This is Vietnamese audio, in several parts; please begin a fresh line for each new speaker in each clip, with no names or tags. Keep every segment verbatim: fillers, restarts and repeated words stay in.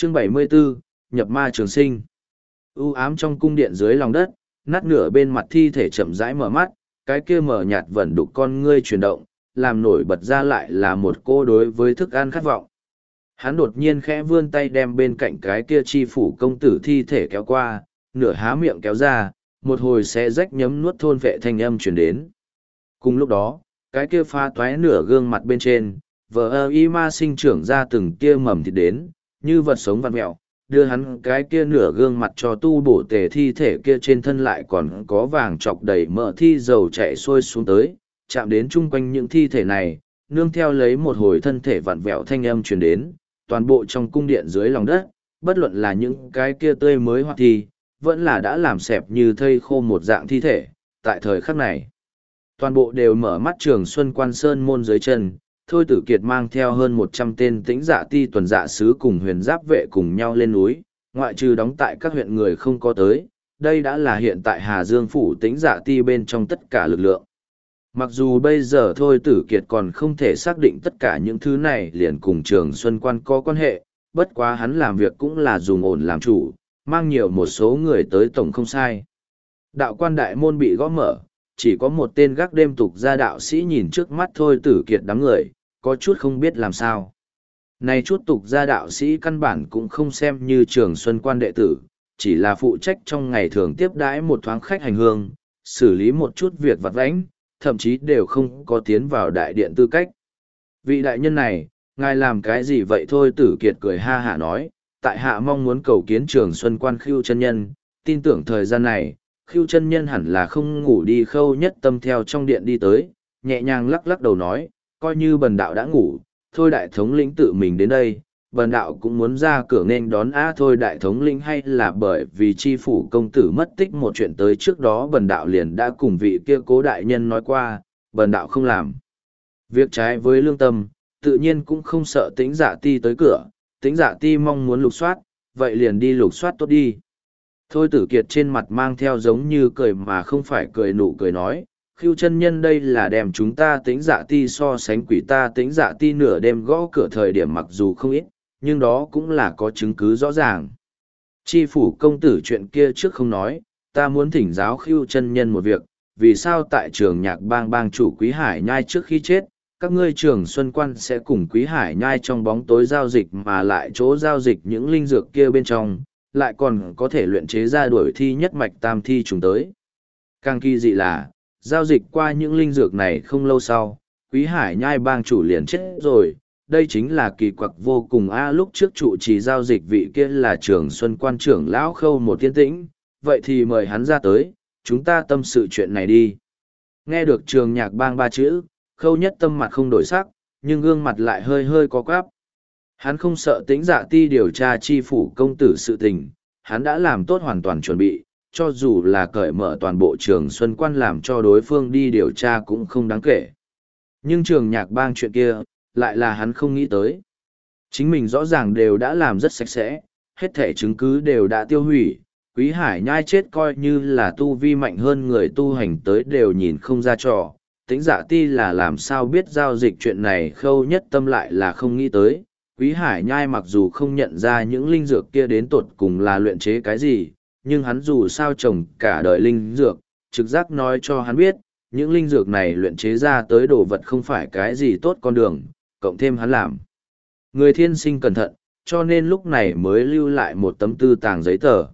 Chương bảy mươi 74, nhập ma trường sinh. U ám trong cung điện dưới lòng đất, nát nửa bên mặt thi thể chậm rãi mở mắt, cái kia mở nhạt vẩn đục con ngươi chuyển động, làm nổi bật ra lại là một cô đối với thức ăn khát vọng. Hắn đột nhiên khẽ vươn tay đem bên cạnh cái kia chi phủ công tử thi thể kéo qua, nửa há miệng kéo ra, một hồi sẽ rách nhấm nuốt thôn vệ thanh âm chuyển đến. Cùng lúc đó, cái kia pha toái nửa gương mặt bên trên, vờ ơ y ma sinh trưởng ra từng tia mầm thịt đến, như vật sống vặn mẹo, đưa hắn cái kia nửa gương mặt cho tu bổ tề thi thể kia trên thân lại còn có vàng chọc đầy mỡ thi dầu chạy xuôi xuống tới, chạm đến chung quanh những thi thể này, nương theo lấy một hồi thân thể vặn vẹo thanh âm truyền đến, toàn bộ trong cung điện dưới lòng đất, bất luận là những cái kia tươi mới hoặc thi, vẫn là đã làm xẹp như thây khô một dạng thi thể, tại thời khắc này. Toàn bộ đều mở mắt Trường Xuân Quan Sơn môn dưới chân, Thôi Tử Kiệt mang theo hơn một trăm tên tĩnh dạ ti tuần dạ sứ cùng huyền giáp vệ cùng nhau lên núi, ngoại trừ đóng tại các huyện người không có tới, đây đã là hiện tại Hà Dương phủ tĩnh dạ ti bên trong tất cả lực lượng. Mặc dù bây giờ Thôi Tử Kiệt còn không thể xác định tất cả những thứ này liền cùng Trường Xuân Quan có quan hệ, bất quá hắn làm việc cũng là dùng ổn làm chủ, mang nhiều một số người tới tổng không sai. Đạo quan đại môn bị gõ mở, chỉ có một tên gác đêm tục gia đạo sĩ nhìn trước mắt Thôi Tử Kiệt đám người, có chút không biết làm sao. Này chút tục gia đạo sĩ căn bản cũng không xem như Trường Xuân Quan đệ tử, chỉ là phụ trách trong ngày thường tiếp đãi một thoáng khách hành hương, xử lý một chút việc vặt vãnh, thậm chí đều không có tiến vào đại điện tư cách. Vị đại nhân này, ngài làm cái gì vậy? Thôi Tử Kiệt cười ha hả nói, tại hạ mong muốn cầu kiến Trường Xuân Quan Khưu chân nhân, tin tưởng thời gian này, Khưu chân nhân hẳn là không ngủ đi. Khâu Nhất Tâm theo trong điện đi tới, nhẹ nhàng lắc lắc đầu nói, coi như bần đạo đã ngủ, thôi đại thống lĩnh tự mình đến đây, bần đạo cũng muốn ra cửa nên đón á. Thôi đại thống lĩnh hay là bởi vì chi phủ công tử mất tích một chuyện tới trước đó bần đạo liền đã cùng vị kia cố đại nhân nói qua, bần đạo không làm việc trái với lương tâm, tự nhiên cũng không sợ tĩnh dạ ti tới cửa, tĩnh dạ ti mong muốn lục soát, vậy liền đi lục soát tốt đi. Thôi Tử Kiệt trên mặt mang theo giống như cười mà không phải cười nụ cười nói, Khưu chân nhân đây là đem chúng ta tĩnh dạ ti so sánh quỷ ta tĩnh dạ ti nửa đêm gõ cửa thời điểm mặc dù không ít, nhưng đó cũng là có chứng cứ rõ ràng. Chi phủ công tử chuyện kia trước không nói, ta muốn thỉnh giáo Khưu chân nhân một việc, vì sao tại trường nhạc bang bang chủ Quý Hải Nhai trước khi chết, các ngươi Trường Xuân Quan sẽ cùng Quý Hải Nhai trong bóng tối giao dịch mà lại chỗ giao dịch những linh dược kia bên trong, lại còn có thể luyện chế ra đuổi thi nhất mạch tam thi trùng tới. Càng kỳ dị là, giao dịch qua những linh dược này không lâu sau, Quý Hải Nhai bang chủ liền chết rồi, đây chính là kỳ quặc vô cùng a. Lúc trước trụ trì giao dịch vị kia là Trường Xuân Quan trưởng lão Khâu một tiên tĩnh, vậy thì mời hắn ra tới, chúng ta tâm sự chuyện này đi. Nghe được Trường Nhạc bang ba chữ, Khâu Nhất Tâm mặt không đổi sắc, nhưng gương mặt lại hơi hơi có quáp. Hắn không sợ tĩnh dạ ti điều tra chi phủ công tử sự tình, hắn đã làm tốt hoàn toàn chuẩn bị, cho dù là cởi mở toàn bộ Trường Xuân Quan làm cho đối phương đi điều tra cũng không đáng kể. Nhưng Trường Nhạc bang chuyện kia, lại là hắn không nghĩ tới. Chính mình rõ ràng đều đã làm rất sạch sẽ, hết thể chứng cứ đều đã tiêu hủy, Quý Hải Nhai chết coi như là tu vi mạnh hơn người tu hành tới đều nhìn không ra trò. Tĩnh dạ ti là làm sao biết giao dịch chuyện này. Khâu Nhất Tâm lại là không nghĩ tới. Quý Hải Nhai mặc dù không nhận ra những linh dược kia đến tột cùng là luyện chế cái gì, nhưng hắn dù sao trồng cả đời linh dược, trực giác nói cho hắn biết, những linh dược này luyện chế ra tới đồ vật không phải cái gì tốt con đường, cộng thêm hắn làm. Người thiên sinh cẩn thận, cho nên lúc này mới lưu lại một tấm tư tàng giấy tờ.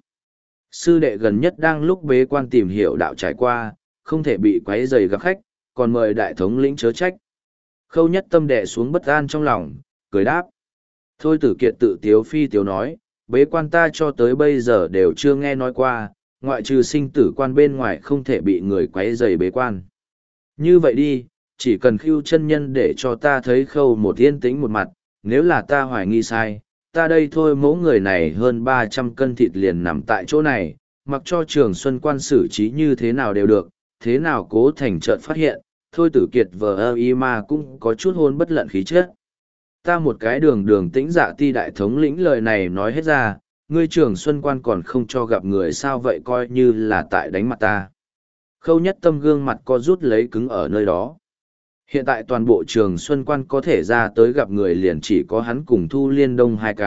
Sư đệ gần nhất đang lúc bế quan tìm hiểu đạo trải qua, không thể bị quấy rầy gặp khách, còn mời đại thống lĩnh chớ trách. Khâu Nhất Tâm đè xuống bất an trong lòng, cười đáp. Thôi Tử Kiệt tự tiếu phi tiếu nói, bế quan ta cho tới bây giờ đều chưa nghe nói qua, ngoại trừ sinh tử quan bên ngoài không thể bị người quấy rầy bế quan. Như vậy đi, chỉ cần Khưu chân nhân để cho ta thấy Khâu một yên tĩnh một mặt, nếu là ta hoài nghi sai, ta đây thôi mẫu người này hơn ba trăm cân thịt liền nằm tại chỗ này, mặc cho Trường Xuân Quan xử trí như thế nào đều được, thế nào Cố Thành chợt phát hiện, Thôi Tử Kiệt vờ ơ y ma cũng có chút hôn bất lận khí chất. Ta một cái đường đường tĩnh dạ ti đại thống lĩnh lời này nói hết ra, ngươi Trường Xuân Quan còn không cho gặp người sao vậy, coi như là tại đánh mặt ta. Khâu Nhất Tâm gương mặt co rút lấy cứng ở nơi đó. Hiện tại toàn bộ Trường Xuân Quan có thể ra tới gặp người liền chỉ có hắn cùng Thu Liên Đông hai cái,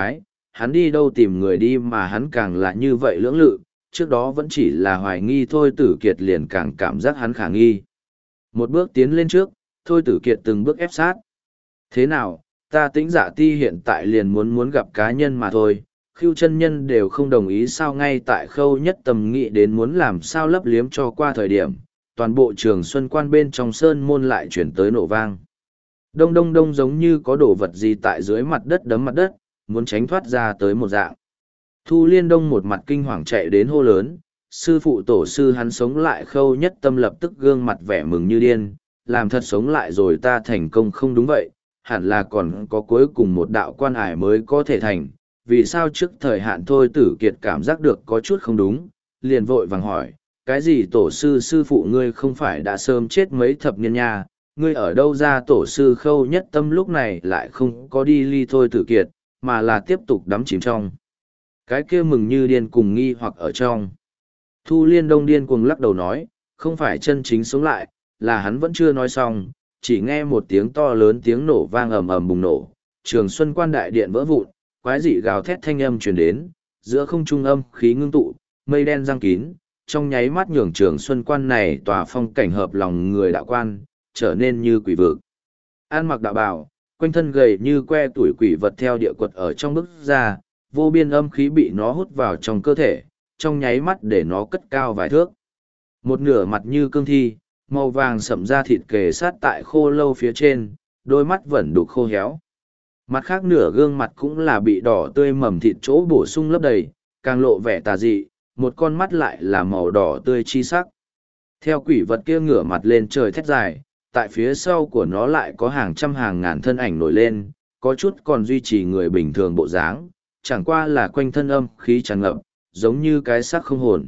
hắn đi đâu tìm người đi mà hắn càng là như vậy lưỡng lự, trước đó vẫn chỉ là hoài nghi thôi Tử Kiệt liền càng cảm giác hắn khả nghi. Một bước tiến lên trước, thôi Tử Kiệt từng bước ép sát. Thế nào, ta Tĩnh Dạ Ti hiện tại liền muốn muốn gặp cá nhân mà thôi, Khưu chân nhân đều không đồng ý sao. Ngay tại Khâu Nhất Tâm nghĩ đến muốn làm sao lấp liếm cho qua thời điểm, toàn bộ Trường Xuân Quan bên trong sơn môn lại chuyển tới nổ vang. Đông đông đông giống như có đồ vật gì tại dưới mặt đất đấm mặt đất, muốn tránh thoát ra tới một dạng. Thu Liên Đông một mặt kinh hoàng chạy đến hô lớn, sư phụ tổ sư hắn sống lại. Khâu Nhất Tâm lập tức gương mặt vẻ mừng như điên, làm thật sống lại rồi. Ta thành công không đúng vậy, hẳn là còn có cuối cùng một đạo quan ải mới có thể thành. Vì sao trước thời hạn thôi Tử Kiệt cảm giác được có chút không đúng, liền vội vàng hỏi, cái gì tổ sư sư phụ ngươi không phải đã sớm chết mấy thập niên nha, ngươi ở đâu ra? Tổ sư Khâu Nhất Tâm lúc này lại không có đi ly thôi Tử Kiệt, mà là tiếp tục đắm chìm trong cái kia mừng như điên cùng nghi hoặc ở trong. Thu Liên Đông điên cuồng lắc đầu nói, không phải chân chính sống lại, là hắn vẫn chưa nói xong, chỉ nghe một tiếng to lớn tiếng nổ vang ầm ầm bùng nổ, Trường Xuân Quan đại điện vỡ vụn, quái dị gào thét thanh âm truyền đến, giữa không trung âm khí ngưng tụ, mây đen giăng kín, trong nháy mắt nhường Trường Xuân Quan này tòa phong cảnh hợp lòng người đạo quan, trở nên như quỷ vực. An mặc đạo bào, quanh thân gầy như que tuổi quỷ vật theo địa quật ở trong bức ra, vô biên âm khí bị nó hút vào trong cơ thể, trong nháy mắt để nó cất cao vài thước. Một nửa mặt như cương thi, màu vàng sậm da thịt kề sát tại khô lâu phía trên, đôi mắt vẫn đục khô héo. Mặt khác nửa gương mặt cũng là bị đỏ tươi mầm thịt chỗ bổ sung lấp đầy, càng lộ vẻ tà dị, một con mắt lại là màu đỏ tươi chi sắc. Theo quỷ vật kia ngửa mặt lên trời thét dài, tại phía sau của nó lại có hàng trăm hàng ngàn thân ảnh nổi lên, có chút còn duy trì người bình thường bộ dáng, chẳng qua là quanh thân âm khí tràn ngập, giống như cái xác không hồn.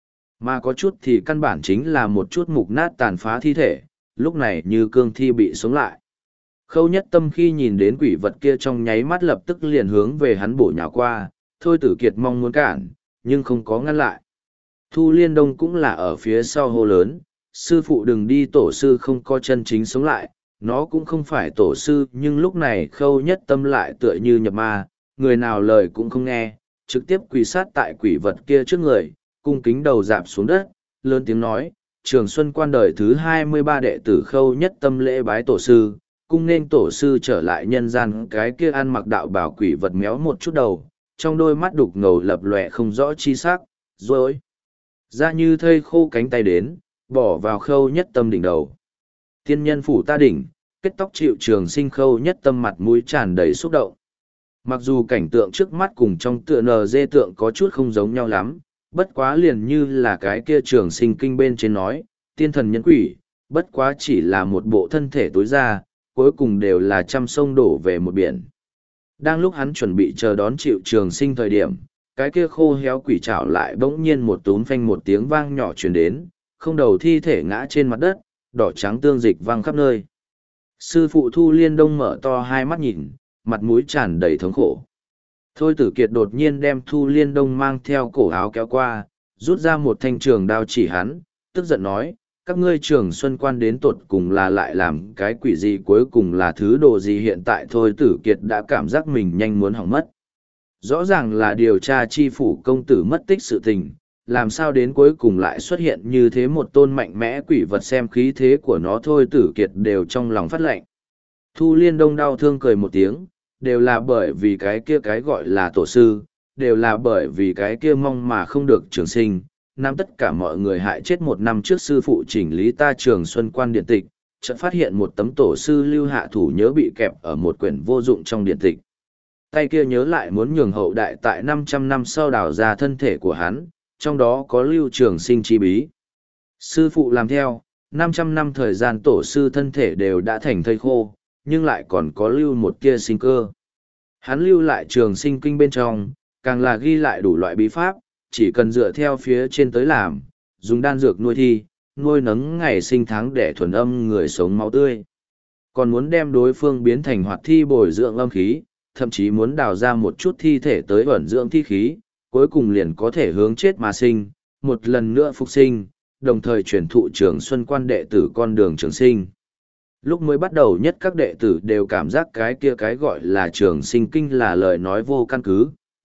Mà có chút thì căn bản chính là một chút mục nát tàn phá thi thể, lúc này như cương thi bị sống lại. Khâu Nhất Tâm khi nhìn đến quỷ vật kia trong nháy mắt lập tức liền hướng về hắn bổ nhào qua, thôi Tử Kiệt mong muốn cản, nhưng không có ngăn lại. Thu Liên Đông cũng là ở phía sau hô lớn, sư phụ đừng đi, tổ sư không có chân chính sống lại, nó cũng không phải tổ sư. Nhưng lúc này Khâu Nhất Tâm lại tựa như nhập ma, người nào lời cũng không nghe, trực tiếp quỳ sát tại quỷ vật kia trước người, cung kính đầu dạp xuống đất, lớn tiếng nói, Trường Xuân Quan đời thứ hai mươi ba đệ tử Khâu Nhất Tâm lễ bái tổ sư, cung nên tổ sư trở lại nhân gian. Cái kia ăn mặc đạo bảo quỷ vật méo một chút đầu, trong đôi mắt đục ngầu lập lòe không rõ chi sắc, rồi ra như thây khô cánh tay đến, bỏ vào Khâu Nhất Tâm đỉnh đầu. Tiên nhân phủ ta đỉnh, kết tóc chịu trường sinh. Khâu Nhất Tâm mặt mũi tràn đầy xúc động. Mặc dù cảnh tượng trước mắt cùng trong tựa nờ dê tượng có chút không giống nhau lắm, bất quá liền như là cái kia trường sinh kinh bên trên nói, tiên thần nhân quỷ, bất quá chỉ là một bộ thân thể tối ra, cuối cùng đều là trăm sông đổ về một biển. Đang lúc hắn chuẩn bị chờ đón chịu trường sinh thời điểm, cái kia khô héo quỷ trảo lại bỗng nhiên một túm phanh một tiếng vang nhỏ truyền đến, không đầu thi thể ngã trên mặt đất, đỏ trắng tương dịch văng khắp nơi. Sư phụ Thu Liên Đông mở to hai mắt nhìn, mặt mũi tràn đầy thống khổ. Thôi Tử Kiệt đột nhiên đem Thu Liên Đông mang theo cổ áo kéo qua, rút ra một thanh trường đao chỉ hắn, tức giận nói, các ngươi Trường Xuân Quan đến tột cùng là lại làm cái quỷ gì, cuối cùng là thứ đồ gì? Hiện tại Thôi Tử Kiệt đã cảm giác mình nhanh muốn hỏng mất. Rõ ràng là điều tra chi phủ công tử mất tích sự tình, làm sao đến cuối cùng lại xuất hiện như thế một tôn mạnh mẽ quỷ vật? Xem khí thế của nó Thôi Tử Kiệt đều trong lòng phát lạnh. Thu Liên Đông đau thương cười một tiếng, đều là bởi vì cái kia cái gọi là tổ sư, đều là bởi vì cái kia mong mà không được trường sinh. Năm tất cả mọi người hại chết một năm trước sư phụ chỉnh lý ta Trường Xuân Quan điện tịch, chợt phát hiện một tấm tổ sư lưu hạ thủ nhớ bị kẹp ở một quyển vô dụng trong điện tịch. Tay kia nhớ lại muốn nhường hậu đại tại năm trăm năm sau đào ra thân thể của hắn, trong đó có lưu trường sinh chi bí. Sư phụ làm theo, năm trăm năm thời gian tổ sư thân thể đều đã thành thây khô, nhưng lại còn có lưu một tia sinh cơ. Hắn lưu lại trường sinh kinh bên trong, càng là ghi lại đủ loại bí pháp, chỉ cần dựa theo phía trên tới làm, dùng đan dược nuôi thi, nuôi nấng ngày sinh tháng để thuần âm người sống máu tươi. Còn muốn đem đối phương biến thành hoạt thi bồi dưỡng âm khí, thậm chí muốn đào ra một chút thi thể tới ẩn dưỡng thi khí, cuối cùng liền có thể hướng chết mà sinh, một lần nữa phục sinh, đồng thời truyền thụ Trường Xuân Quan đệ tử con đường trường sinh. Lúc mới bắt đầu nhất các đệ tử đều cảm giác cái kia cái gọi là trường sinh kinh là lời nói vô căn cứ,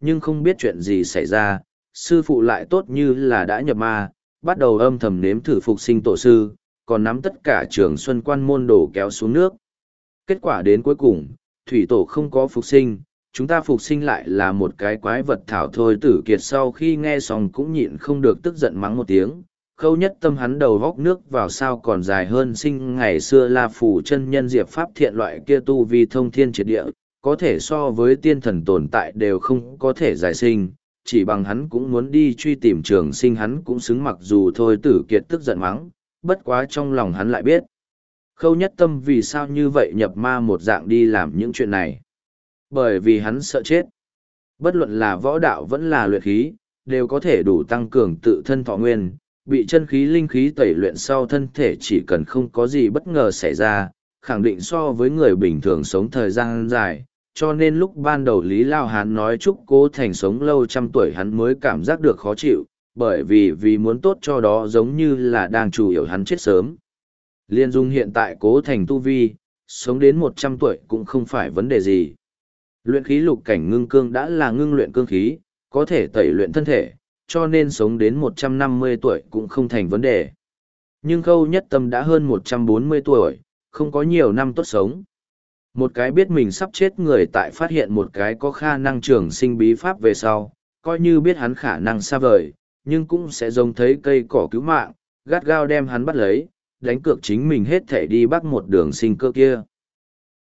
nhưng không biết chuyện gì xảy ra, sư phụ lại tốt như là đã nhập ma, bắt đầu âm thầm nếm thử phục sinh tổ sư, còn nắm tất cả trường xuân quan môn đồ kéo xuống nước. Kết quả đến cuối cùng, thủy tổ không có phục sinh, chúng ta phục sinh lại là một cái quái vật thảo thôi. Tử Kiệt sau khi nghe xong cũng nhịn không được tức giận mắng một tiếng. Khâu Nhất Tâm hắn đầu góc nước vào sao còn dài hơn sinh ngày xưa La Phủ chân nhân Diệp Pháp Thiện loại kia tu vi thông thiên triệt địa, có thể so với tiên thần tồn tại đều không có thể giải sinh, chỉ bằng hắn cũng muốn đi truy tìm trường sinh hắn cũng xứng. Mặc dù thôi Tử Kiệt tức giận mắng, bất quá trong lòng hắn lại biết. Khâu Nhất Tâm vì sao như vậy nhập ma một dạng đi làm những chuyện này. Bởi vì hắn sợ chết. Bất luận là võ đạo vẫn là luyện khí, đều có thể đủ tăng cường tự thân thọ nguyên, bị chân khí linh khí tẩy luyện sau thân thể chỉ cần không có gì bất ngờ xảy ra, khẳng định so với người bình thường sống thời gian dài. Cho nên lúc ban đầu Lý Lao Hán nói chúc Cố Thành sống lâu trăm tuổi hắn mới cảm giác được khó chịu, bởi vì vì muốn tốt cho đó giống như là đang chủ yếu hắn chết sớm. Liên dung hiện tại Cố Thành tu vi, sống đến một trăm tuổi cũng không phải vấn đề gì. Luyện khí lục cảnh ngưng cương đã là ngưng luyện cương khí, có thể tẩy luyện thân thể, cho nên sống đến một trăm năm mươi tuổi cũng không thành vấn đề. Nhưng Khâu Nhất Tâm đã hơn một trăm bốn mươi tuổi, không có nhiều năm tốt sống. Một cái biết mình sắp chết người tại phát hiện một cái có khả năng trường sinh bí pháp về sau, coi như biết hắn khả năng xa vời, nhưng cũng sẽ giống thấy cây cỏ cứu mạng, gắt gao đem hắn bắt lấy, đánh cược chính mình hết thể đi bắt một đường sinh cơ kia.